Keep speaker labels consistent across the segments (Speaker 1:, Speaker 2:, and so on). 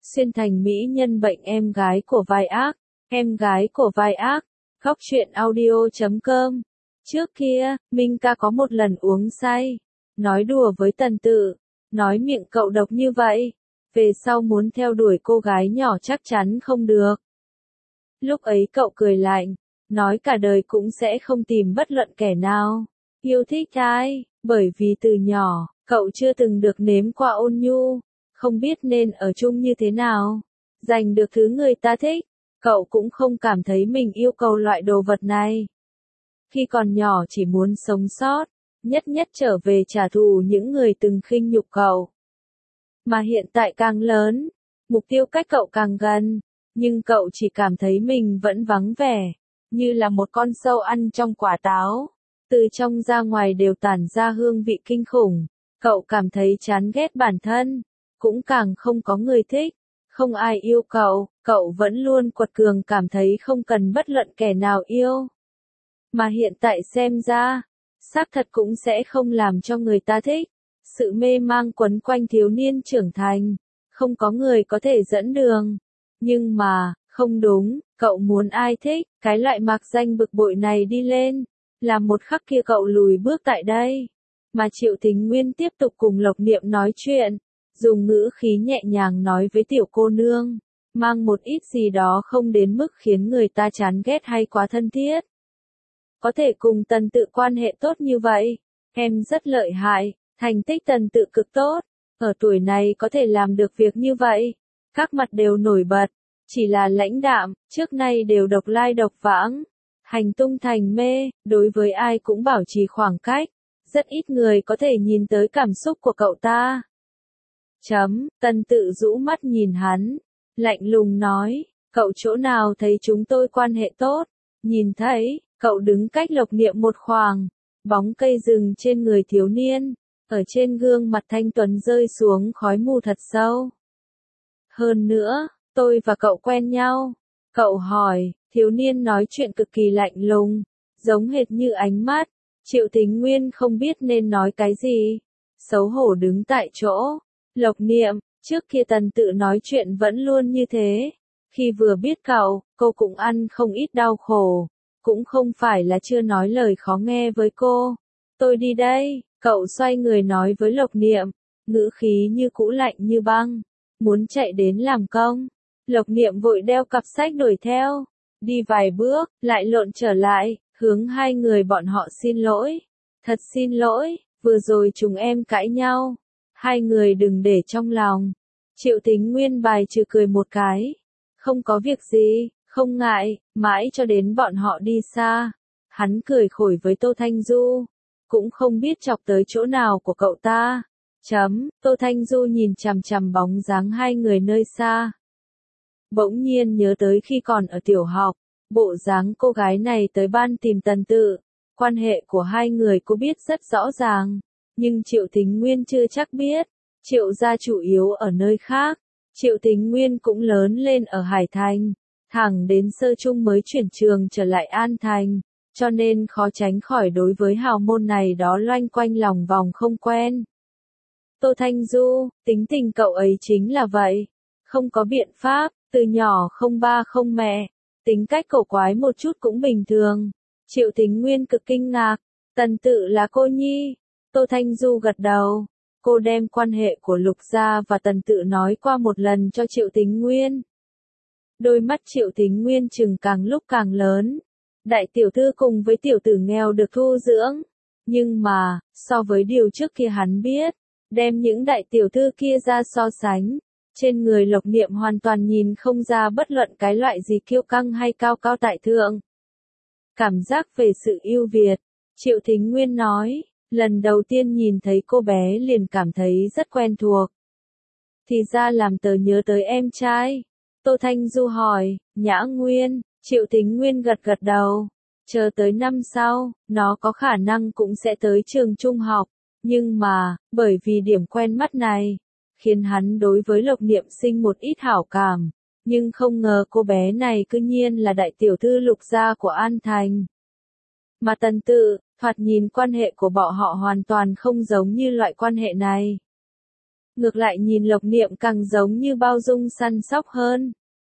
Speaker 1: xuyên thành mỹ nhân bệnh em gái của vai ác, em gái của vai ác, góc truyện audio.com. Trước kia, Minh ca có một lần uống say, nói đùa với Tần Tự, nói miệng cậu độc như vậy, về sau muốn theo đuổi cô gái nhỏ chắc chắn không được. Lúc ấy cậu cười lạnh, nói cả đời cũng sẽ không tìm bất luận kẻ nào yêu thích ai, bởi vì từ nhỏ, cậu chưa từng được nếm qua ôn nhu, không biết nên ở chung như thế nào, giành được thứ người ta thích, cậu cũng không cảm thấy mình yêu cầu loại đồ vật này. Khi còn nhỏ chỉ muốn sống sót, nhất nhất trở về trả thù những người từng khinh nhục cậu. Mà hiện tại càng lớn, mục tiêu cách cậu càng gần, nhưng cậu chỉ cảm thấy mình vẫn vắng vẻ, như là một con sâu ăn trong quả táo, từ trong ra ngoài đều tản ra hương vị kinh khủng. Cậu cảm thấy chán ghét bản thân, cũng càng không có người thích, không ai yêu cậu, cậu vẫn luôn quật cường cảm thấy không cần bất luận kẻ nào yêu. Mà hiện tại xem ra, xác thật cũng sẽ không làm cho người ta thích. Sự mê mang quấn quanh thiếu niên trưởng thành, không có người có thể dẫn đường. Nhưng mà, không đúng, cậu muốn ai thích, cái loại mạc danh bực bội này đi lên, làm một khắc kia cậu lùi bước tại đây. Mà Triệu Thính Nguyên tiếp tục cùng Lộc Niệm nói chuyện, dùng ngữ khí nhẹ nhàng nói với tiểu cô nương, mang một ít gì đó không đến mức khiến người ta chán ghét hay quá thân thiết. Có thể cùng Tần Tự quan hệ tốt như vậy, em rất lợi hại, thành tích Tần Tự cực tốt, ở tuổi này có thể làm được việc như vậy, các mặt đều nổi bật, chỉ là lãnh đạm, trước nay đều độc lai độc vãng, hành tung thành mê, đối với ai cũng bảo trì khoảng cách. Rất ít người có thể nhìn tới cảm xúc của cậu ta. Tần Tự rũ mắt nhìn hắn, lạnh lùng nói, cậu chỗ nào thấy chúng tôi quan hệ tốt, nhìn thấy, cậu đứng cách Lộc Niệm một khoảng, bóng cây rừng trên người thiếu niên, ở trên gương mặt thanh tuấn rơi xuống khói mù thật sâu. Hơn nữa, tôi và cậu quen nhau, cậu hỏi, thiếu niên nói chuyện cực kỳ lạnh lùng, giống hệt như ánh mắt. Triệu Thính Nguyên không biết nên nói cái gì, xấu hổ đứng tại chỗ. Lộc Niệm, trước kia Tần Tự nói chuyện vẫn luôn như thế, khi vừa biết cậu, cô cũng ăn không ít đau khổ, cũng không phải là chưa nói lời khó nghe với cô. Tôi đi đây, cậu xoay người nói với Lộc Niệm, ngữ khí như cũ lạnh như băng, muốn chạy đến làm công. Lộc Niệm vội đeo cặp sách đuổi theo, đi vài bước, lại lộn trở lại. Hướng hai người bọn họ xin lỗi. Thật xin lỗi, vừa rồi chúng em cãi nhau. Hai người đừng để trong lòng. Triệu Thính Nguyên bài trừ cười một cái. Không có việc gì, không ngại, mãi cho đến bọn họ đi xa. Hắn cười khổi với Tô Thanh Du. Cũng không biết chọc tới chỗ nào của cậu ta. Tô Thanh Du nhìn chằm chằm bóng dáng hai người nơi xa. Bỗng nhiên nhớ tới khi còn ở tiểu học. Bộ dáng cô gái này tới ban tìm Tần Tự, quan hệ của hai người cô biết rất rõ ràng, nhưng Triệu Thính Nguyên chưa chắc biết, Triệu gia chủ yếu ở nơi khác, Triệu Thính Nguyên cũng lớn lên ở Hải Thành, thẳng đến sơ trung mới chuyển trường trở lại An Thành, cho nên khó tránh khỏi đối với hào môn này đó loanh quanh lòng vòng không quen. Tô Thanh Du, tính tình cậu ấy chính là vậy, không có biện pháp, từ nhỏ không ba không mẹ. Tính cách cổ quái một chút cũng bình thường. Triệu Thính Nguyên cực kinh ngạc. Tần Tự là cô nhi. Tô Thanh Du gật đầu. Cô đem quan hệ của Lục gia và Tần Tự nói qua một lần cho Triệu Thính Nguyên. Đôi mắt Triệu Thính Nguyên chừng càng lúc càng lớn. Đại tiểu thư cùng với tiểu tử nghèo được thu dưỡng. Nhưng mà, so với điều trước kia hắn biết, đem những đại tiểu thư kia ra so sánh. Trên người Lộc Niệm hoàn toàn nhìn không ra bất luận cái loại gì kiêu căng hay cao cao tại thượng. Cảm giác về sự ưu việt, Triệu Thính Nguyên nói, lần đầu tiên nhìn thấy cô bé liền cảm thấy rất quen thuộc. Thì ra làm tớ nhớ tới em trai. Tô Thanh Du hỏi, Nhã Nguyên, Triệu Thính Nguyên gật gật đầu. Chờ tới năm sau, nó có khả năng cũng sẽ tới trường trung học. Nhưng mà, bởi vì điểm quen mắt này, khiến hắn đối với Lộc Niệm sinh một ít hảo cảm, nhưng không ngờ cô bé này cư nhiên là đại tiểu thư Lục gia của An Thành. Mà Tần Tự, thoạt nhìn quan hệ của bọn họ hoàn toàn không giống như loại quan hệ này. ngược lại nhìn Lộc Niệm càng giống như bao dung săn sóc hơn.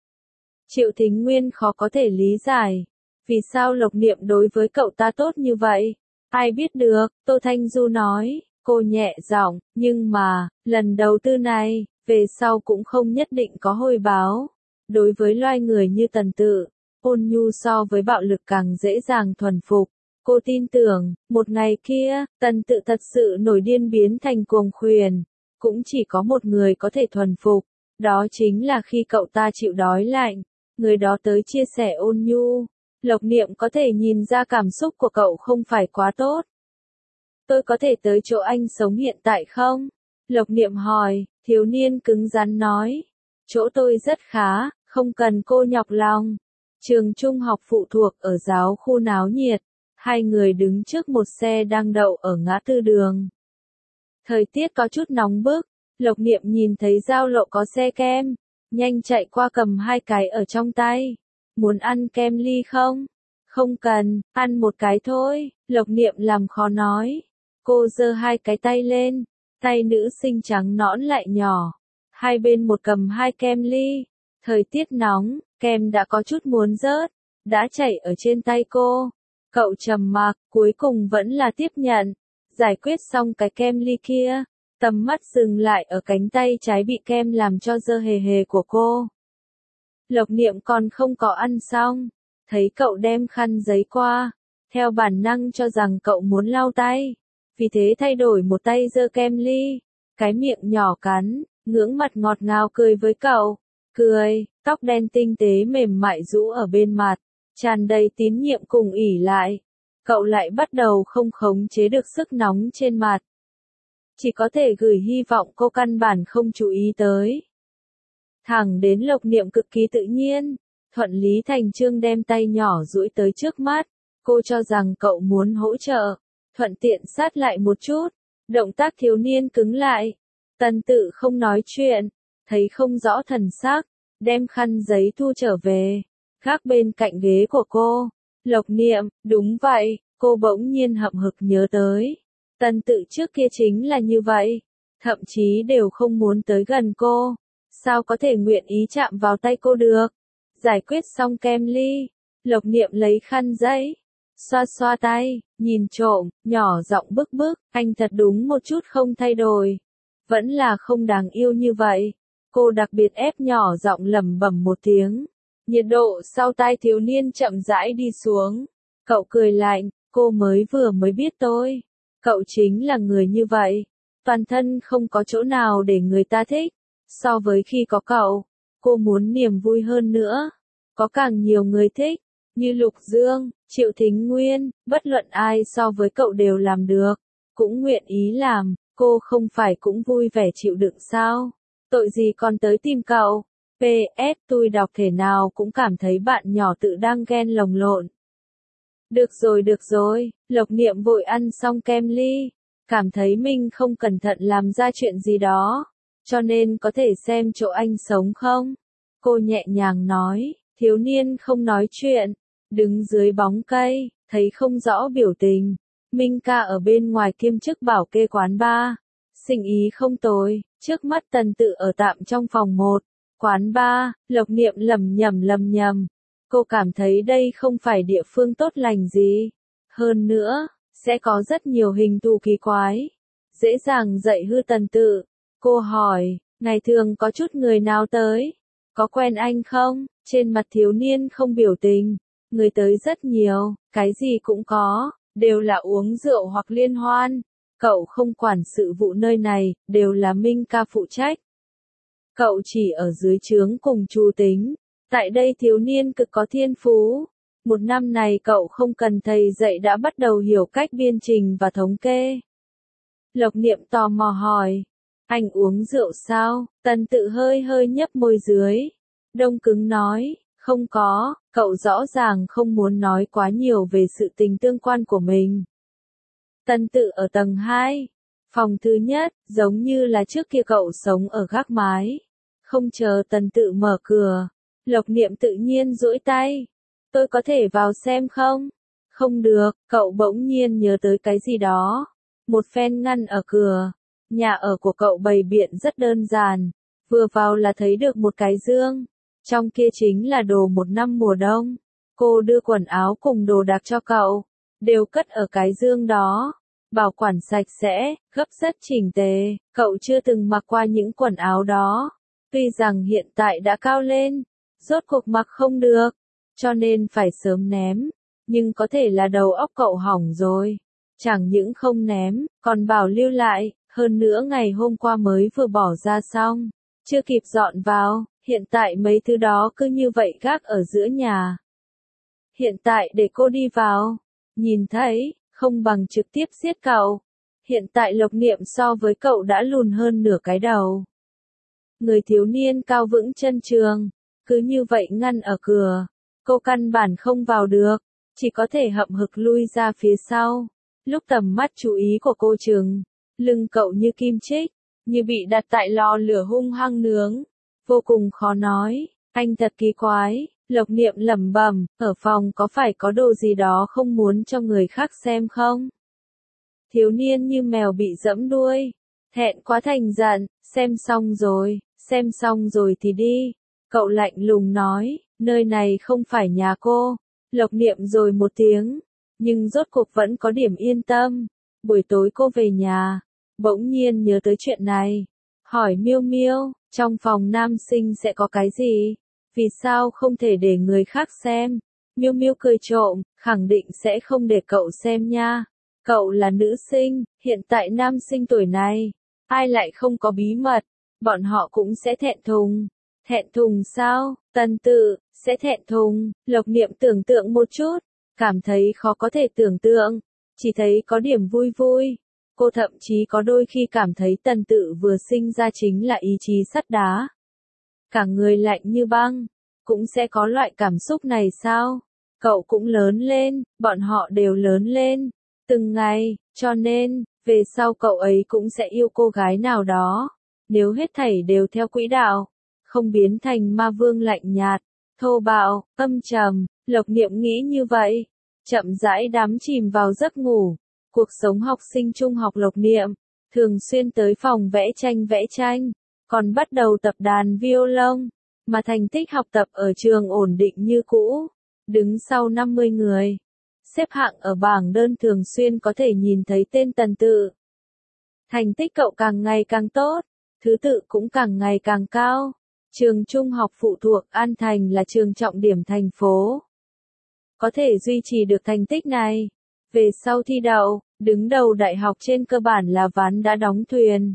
Speaker 1: Triệu Thính Nguyên khó có thể lý giải, vì sao Lộc Niệm đối với cậu ta tốt như vậy? Ai biết được, Tô Thanh Du nói, cô nhẹ giọng, nhưng mà, lần đầu tư này, về sau cũng không nhất định có hồi báo. Đối với loài người như Tần Tự, ôn nhu so với bạo lực càng dễ dàng thuần phục. Cô tin tưởng, một ngày kia, Tần Tự thật sự nổi điên biến thành cuồng khuyển. Cũng chỉ có một người có thể thuần phục, đó chính là khi cậu ta chịu đói lạnh, người đó tới chia sẻ ôn nhu. Lộc Niệm có thể nhìn ra cảm xúc của cậu không phải quá tốt. Tôi có thể tới chỗ anh sống hiện tại không? Lộc Niệm hỏi, thiếu niên cứng rắn nói. Chỗ tôi rất khá, không cần cô nhọc lòng. Trường trung học phụ thuộc ở giáo khu náo nhiệt. Hai người đứng trước một xe đang đậu ở ngã tư đường. Thời tiết có chút nóng bức, Lộc Niệm nhìn thấy giao lộ có xe kem, nhanh chạy qua cầm hai cái ở trong tay. Muốn ăn kem ly không? Không cần, ăn một cái thôi, Lộc Niệm làm khó nói. Cô giơ hai cái tay lên, tay nữ sinh trắng nõn lại nhỏ. Hai bên một cầm hai kem ly. Thời tiết nóng, kem đã có chút muốn rớt, đã chảy ở trên tay cô. Cậu trầm mặc, cuối cùng vẫn là tiếp nhận. Giải quyết xong cái kem ly kia, tầm mắt dừng lại ở cánh tay trái bị kem làm cho dơ hề hề của cô. Lộc Niệm còn không có ăn xong, thấy cậu đem khăn giấy qua, theo bản năng cho rằng cậu muốn lau tay, vì thế thay đổi một tay giơ kem ly, cái miệng nhỏ cắn, ngưỡng mặt ngọt ngào cười với cậu, cười, tóc đen tinh tế mềm mại rũ ở bên mặt, tràn đầy tín nhiệm cùng ỉ lại. Cậu lại bắt đầu không khống chế được sức nóng trên mặt. Chỉ có thể gửi hy vọng cô căn bản không chú ý tới. Thẳng đến Lộc Niệm cực kỳ tự nhiên, thuận lý thành chương đem tay nhỏ duỗi tới trước mắt, cô cho rằng cậu muốn hỗ trợ, thuận tiện sát lại một chút, động tác thiếu niên cứng lại. Tần Tự không nói chuyện, thấy không rõ thần sắc, đem khăn giấy thu trở về, gác bên cạnh ghế của cô. Lộc Niệm, đúng vậy, cô bỗng nhiên hậm hực nhớ tới. Tần Tự trước kia chính là như vậy, thậm chí đều không muốn tới gần cô. Sao có thể nguyện ý chạm vào tay cô được? Giải quyết xong kem ly, Lộc Niệm lấy khăn giấy, xoa xoa tay, nhìn trộm, nhỏ giọng bức bức, anh thật đúng một chút không thay đổi. Vẫn là không đáng yêu như vậy. Cô đặc biệt ép nhỏ giọng lẩm bẩm một tiếng. Nhiệt độ sau tai thiếu niên chậm rãi đi xuống. Cậu cười lạnh, cô mới biết tôi. Cậu chính là người như vậy. Toàn thân không có chỗ nào để người ta thích. So với khi có cậu, cô muốn niềm vui hơn nữa. Có càng nhiều người thích, như Lục Dương, Triệu Thính Nguyên, bất luận ai so với cậu đều làm được. Cũng nguyện ý làm, cô không phải cũng vui vẻ chịu đựng sao? Tội gì còn tới tìm cậu? PS, tôi đọc thể nào cũng cảm thấy bạn nhỏ tự đang ghen lồng lộn. Được rồi, Lộc Niệm vội ăn xong kem ly, cảm thấy mình không cẩn thận làm ra chuyện gì đó, cho nên có thể xem chỗ anh sống không? Cô nhẹ nhàng nói, thiếu niên không nói chuyện, đứng dưới bóng cây, thấy không rõ biểu tình. Minh ca ở bên ngoài kiêm chức bảo kê quán bar, sinh ý không tồi, trước mắt Tần Tự ở tạm trong phòng 1. Quán bar, Lộc Niệm lầm nhầm. Cô cảm thấy đây không phải địa phương tốt lành gì. Hơn nữa, sẽ có rất nhiều hình thù kỳ quái. Dễ dàng dạy hư Tần Tự. Cô hỏi, ngày thường có chút người nào tới? Có quen anh không? Trên mặt thiếu niên không biểu tình. Người tới rất nhiều, cái gì cũng có, đều là uống rượu hoặc liên hoan. Cậu không quản sự vụ nơi này, đều là Minh ca phụ trách. Cậu chỉ ở dưới trướng cùng Chu Tính. Tại đây thiếu niên cực có thiên phú. Một năm này cậu không cần thầy dạy đã bắt đầu hiểu cách biên trình và thống kê. Lộc Niệm tò mò hỏi. Anh uống rượu sao? Tần Tự hơi nhấp môi dưới. Đông cứng nói. Không có, cậu rõ ràng không muốn nói quá nhiều về sự tình tương quan của mình. Tần Tự ở tầng 2. Phòng thứ nhất, giống như là trước kia cậu sống ở gác mái. Không chờ Tần Tự mở cửa. Lộc Niệm tự nhiên duỗi tay. Tôi có thể vào xem không? Không được, cậu bỗng nhiên nhớ tới cái gì đó. Một phen ngăn ở cửa. Nhà ở của cậu bày biện rất đơn giản, vừa vào là thấy được một cái dương, trong kia chính là đồ một năm mùa đông. Cô đưa quần áo cùng đồ đạc cho cậu, đều cất ở cái dương đó, bảo quản sạch sẽ, gấp rất chỉnh tề. Cậu chưa từng mặc qua những quần áo đó, tuy rằng hiện tại đã cao lên, rốt cuộc mặc không được, cho nên phải sớm ném, nhưng có thể là đầu óc cậu hỏng rồi, chẳng những không ném, còn bảo lưu lại, hơn nữa ngày hôm qua mới vừa bỏ ra xong, chưa kịp dọn vào, hiện tại mấy thứ đó cứ như vậy gác ở giữa nhà. Hiện tại để cô đi vào, nhìn thấy, không bằng trực tiếp giết cậu. Hiện tại Lộc Niệm so với cậu đã lùn hơn nửa cái đầu. Người thiếu niên cao vững chân trường, cứ như vậy ngăn ở cửa, cô căn bản không vào được, chỉ có thể hậm hực lui ra phía sau. Lúc tầm mắt chú ý của cô chừng, lưng cậu như kim chích, như bị đặt tại lò lửa hung hăng nướng, vô cùng khó nói. Anh thật kỳ quái. Lộc Niệm lẩm bẩm, ở phòng có phải có đồ gì đó không muốn cho người khác xem không? Thiếu niên như mèo bị giẫm đuôi, thẹn quá thành giận, xem xong rồi thì đi. Cậu lạnh lùng nói, nơi này không phải nhà cô. Lộc Niệm rồi một tiếng, nhưng rốt cuộc vẫn có điểm yên tâm. Buổi tối cô về nhà, bỗng nhiên nhớ tới chuyện này, hỏi Miêu Miêu, trong phòng nam sinh sẽ có cái gì? Vì sao không thể để người khác xem? Miêu Miêu cười trộm, khẳng định sẽ không để cậu xem nha. Cậu là nữ sinh, hiện tại nam sinh tuổi này, ai lại không có bí mật, bọn họ cũng sẽ thẹn thùng. Thẹn thùng sao? Tần Tự, sẽ thẹn thùng. Lộc Niệm tưởng tượng một chút, cảm thấy khó có thể tưởng tượng, chỉ thấy có điểm vui vui. Cô thậm chí có đôi khi cảm thấy Tần Tự vừa sinh ra chính là ý chí sắt đá. Cả người lạnh như băng, cũng sẽ có loại cảm xúc này sao? Cậu cũng lớn lên, bọn họ đều lớn lên, từng ngày, cho nên, về sau cậu ấy cũng sẽ yêu cô gái nào đó. Nếu hết thảy đều theo quỹ đạo, không biến thành ma vương lạnh nhạt, thô bạo, âm trầm, Lộc Niệm nghĩ như vậy, chậm rãi đắm chìm vào giấc ngủ. Cuộc sống học sinh trung học Lộc Niệm, thường xuyên tới phòng vẽ tranh, còn bắt đầu tập đàn violon, mà thành tích học tập ở trường ổn định như cũ, đứng sau 50 người. Xếp hạng ở bảng đơn thường xuyên có thể nhìn thấy tên Tần Tự. Thành tích cậu càng ngày càng tốt, thứ tự cũng càng ngày càng cao. Trường trung học phụ thuộc An Thành là trường trọng điểm thành phố. Có thể duy trì được thành tích này, về sau thi đậu, đứng đầu đại học trên cơ bản là ván đã đóng thuyền.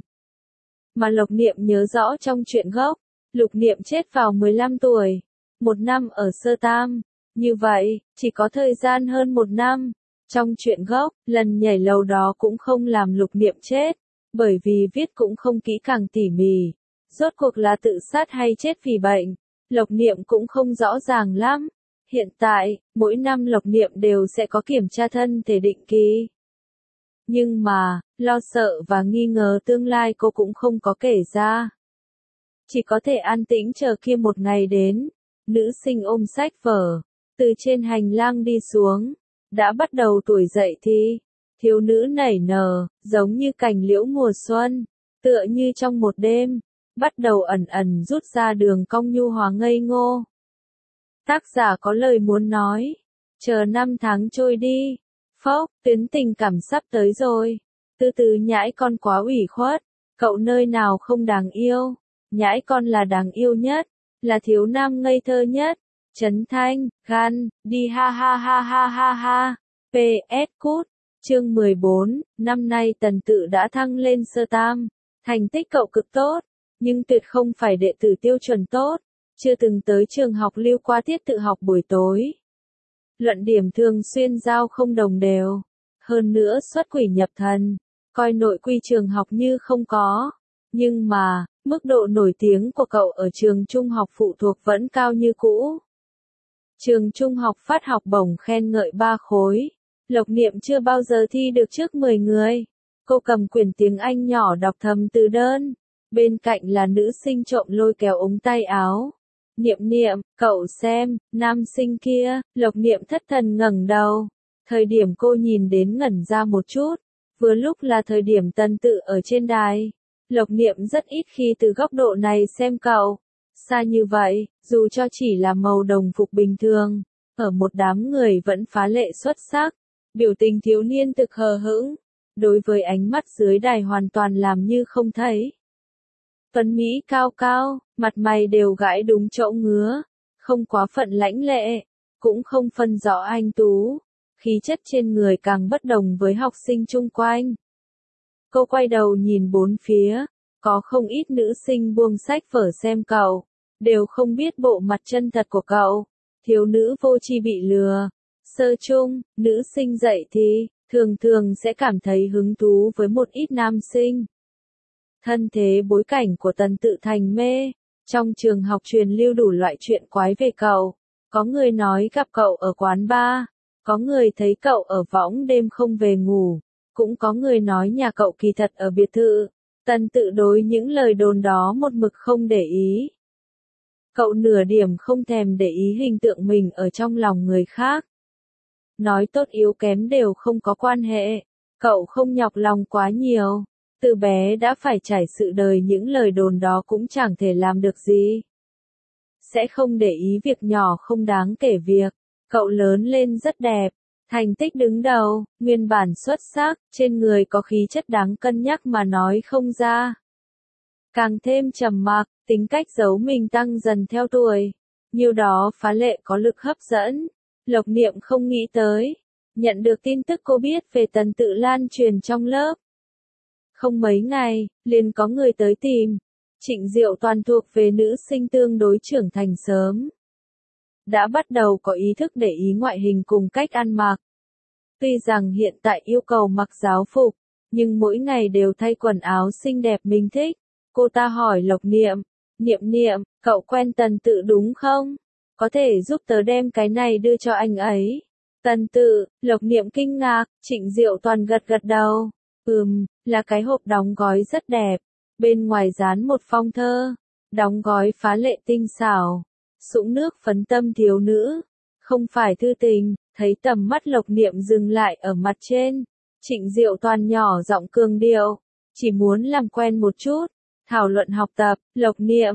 Speaker 1: Mà Lộc Niệm nhớ rõ trong truyện gốc, Lục Niệm chết vào 15 tuổi, một năm ở sơ tam, như vậy, chỉ có thời gian hơn một năm. Trong truyện gốc, lần nhảy lầu đó cũng không làm Lục Niệm chết, bởi vì viết cũng không kỹ càng tỉ mỉ. Rốt cuộc là tự sát hay chết vì bệnh, Lộc Niệm cũng không rõ ràng lắm. Hiện tại, mỗi năm Lộc Niệm đều sẽ có kiểm tra thân thể định kỳ. Nhưng mà, lo sợ và nghi ngờ tương lai cô cũng không có kể ra. Chỉ có thể an tĩnh chờ kia một ngày đến. Nữ sinh ôm sách vở, từ trên hành lang đi xuống, đã bắt đầu tuổi dậy thì. Thiếu nữ nảy nở, giống như cành liễu mùa xuân, tựa như trong một đêm, bắt đầu ẩn ẩn rút ra đường cong nhu hòa ngây ngô. Tác giả có lời muốn nói, chờ năm tháng trôi đi, phốc, tuyến tình cảm sắp tới rồi, từ từ nhãi con quá ủy khuất, cậu nơi nào không đáng yêu, nhãi con là đáng yêu nhất, là thiếu nam ngây thơ nhất, Trấn Thanh, gan, đi ha ha ha ha ha ha, PS cút, chương 14, năm nay Tần Tự đã thăng lên sơ tam, thành tích cậu cực tốt, nhưng tuyệt không phải đệ tử tiêu chuẩn tốt. Chưa từng tới trường học lưu qua tiết tự học buổi tối. Luận điểm thường xuyên giao không đồng đều. Hơn nữa xuất quỷ nhập thần, coi nội quy trường học như không có. Nhưng mà, mức độ nổi tiếng của cậu ở trường trung học phụ thuộc vẫn cao như cũ. Trường trung học phát học bổng khen ngợi 3 khối. Lộc Niệm chưa bao giờ thi được trước 10 người. Cô cầm quyển tiếng Anh nhỏ đọc thầm từ đơn. Bên cạnh là nữ sinh trộm lôi kéo ống tay áo. Niệm Niệm, cậu xem, nam sinh kia. Lộc Niệm thất thần ngẩng đầu. Thời điểm cô nhìn đến ngẩn ra một chút, Vừa lúc là thời điểm Tần Tự ở trên đài. Lộc Niệm rất ít khi từ góc độ này xem cậu. Xa như vậy, dù cho chỉ là màu đồng phục bình thường, ở một đám người vẫn phá lệ xuất sắc. Biểu tình thiếu niên thực hờ hững, đối với ánh mắt dưới đài hoàn toàn làm như không thấy. Tuấn Mỹ cao cao, mặt mày đều gãi đúng chỗ ngứa, không quá phận lãnh lệ, cũng không phân rõ anh tú, khí chất trên người càng bất đồng với học sinh chung quanh. Cô quay đầu nhìn bốn phía, có không ít nữ sinh buông sách vở xem cậu, đều không biết bộ mặt chân thật của cậu. Thiếu nữ vô tri bị lừa. Sơ chung, nữ sinh dậy thì, thường thường sẽ cảm thấy hứng thú với một ít nam sinh. Thân thế bối cảnh của Tần Tự thành mê, trong trường học truyền lưu đủ loại chuyện quái về cậu. Có người nói gặp cậu ở quán bar, có người thấy cậu ở võng đêm không về ngủ, cũng có người nói nhà cậu kỳ thật ở biệt thự. Tần Tự đối những lời đồn đó một mực không để ý. Cậu nửa điểm không thèm để ý hình tượng mình ở trong lòng người khác. Nói tốt yếu kém đều không có quan hệ, cậu không nhọc lòng quá nhiều. Từ bé đã phải trải sự đời những lời đồn đó cũng chẳng thể làm được gì. Sẽ không để ý việc nhỏ không đáng kể việc. Cậu lớn lên rất đẹp, thành tích đứng đầu, nguyên bản xuất sắc, trên người có khí chất đáng cân nhắc mà nói không ra. Càng thêm trầm mặc, tính cách giấu mình tăng dần theo tuổi. Nhiều đó phá lệ có lực hấp dẫn. Lộc Niệm không nghĩ tới. Nhận được tin tức cô biết về Tần Tự lan truyền trong lớp. Không mấy ngày, liền có người tới tìm. Trịnh Diệu Toàn thuộc về nữ sinh tương đối trưởng thành sớm. Đã bắt đầu có ý thức để ý ngoại hình cùng cách ăn mặc. Tuy rằng hiện tại yêu cầu mặc giáo phục, nhưng mỗi ngày đều thay quần áo xinh đẹp mình thích. Cô ta hỏi Lộc Niệm, Niệm, cậu quen Tần Tự đúng không? Có thể giúp tớ đem cái này đưa cho anh ấy. Tần Tự, Lộc Niệm kinh ngạc, Trịnh Diệu Toàn gật đầu. Là cái hộp đóng gói rất đẹp. Bên ngoài dán một phong thơ. Đóng gói phá lệ tinh xảo. Sũng nước phấn tâm thiếu nữ. Không phải thư tình, thấy tầm mắt Lộc Niệm dừng lại ở mặt trên. Trịnh Diệu Toàn nhỏ giọng cường điệu. Chỉ muốn làm quen một chút. Thảo luận học tập, Lộc Niệm,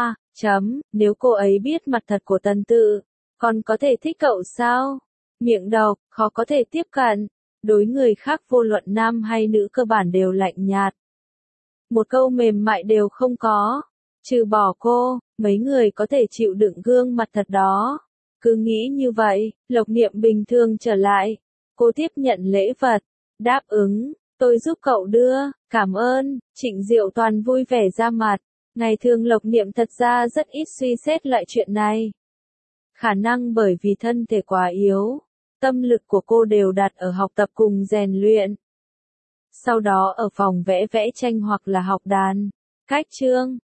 Speaker 1: nếu cô ấy biết mặt thật của Tần Tự, còn có thể thích cậu sao? Miệng độc, khó có thể tiếp cận. Đối người khác vô luận nam hay nữ cơ bản đều lạnh nhạt. Một câu mềm mại đều không có. Trừ bỏ cô, mấy người có thể chịu đựng gương mặt thật đó. Cứ nghĩ như vậy, Lộc Niệm bình thường trở lại. Cô tiếp nhận lễ vật, đáp ứng. Tôi giúp cậu đưa, cảm ơn. Trịnh Diệu Toàn vui vẻ ra mặt. Ngày thường Lộc Niệm thật ra rất ít suy xét lại chuyện này. Khả năng bởi vì thân thể quá yếu, tâm lực của cô đều đặt ở học tập cùng rèn luyện. Sau đó ở phòng vẽ tranh hoặc là học đàn. Cách chương